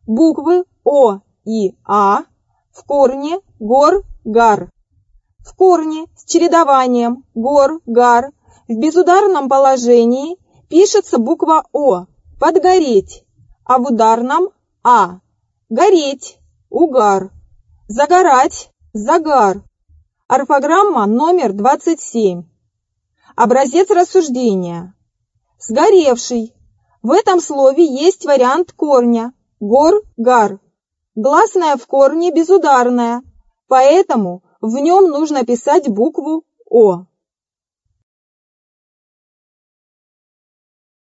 Буквы О и А в корне гор-гар. В корне с чередованием гор-гар в безударном положении пишется буква О – подгореть, а в ударном – А – гореть, угар, загорать, загар. Орфограмма номер 27. Образец рассуждения. Сгоревший. В этом слове есть вариант корня гор-гар. Гласная в корне безударная, поэтому в нем нужно писать букву О.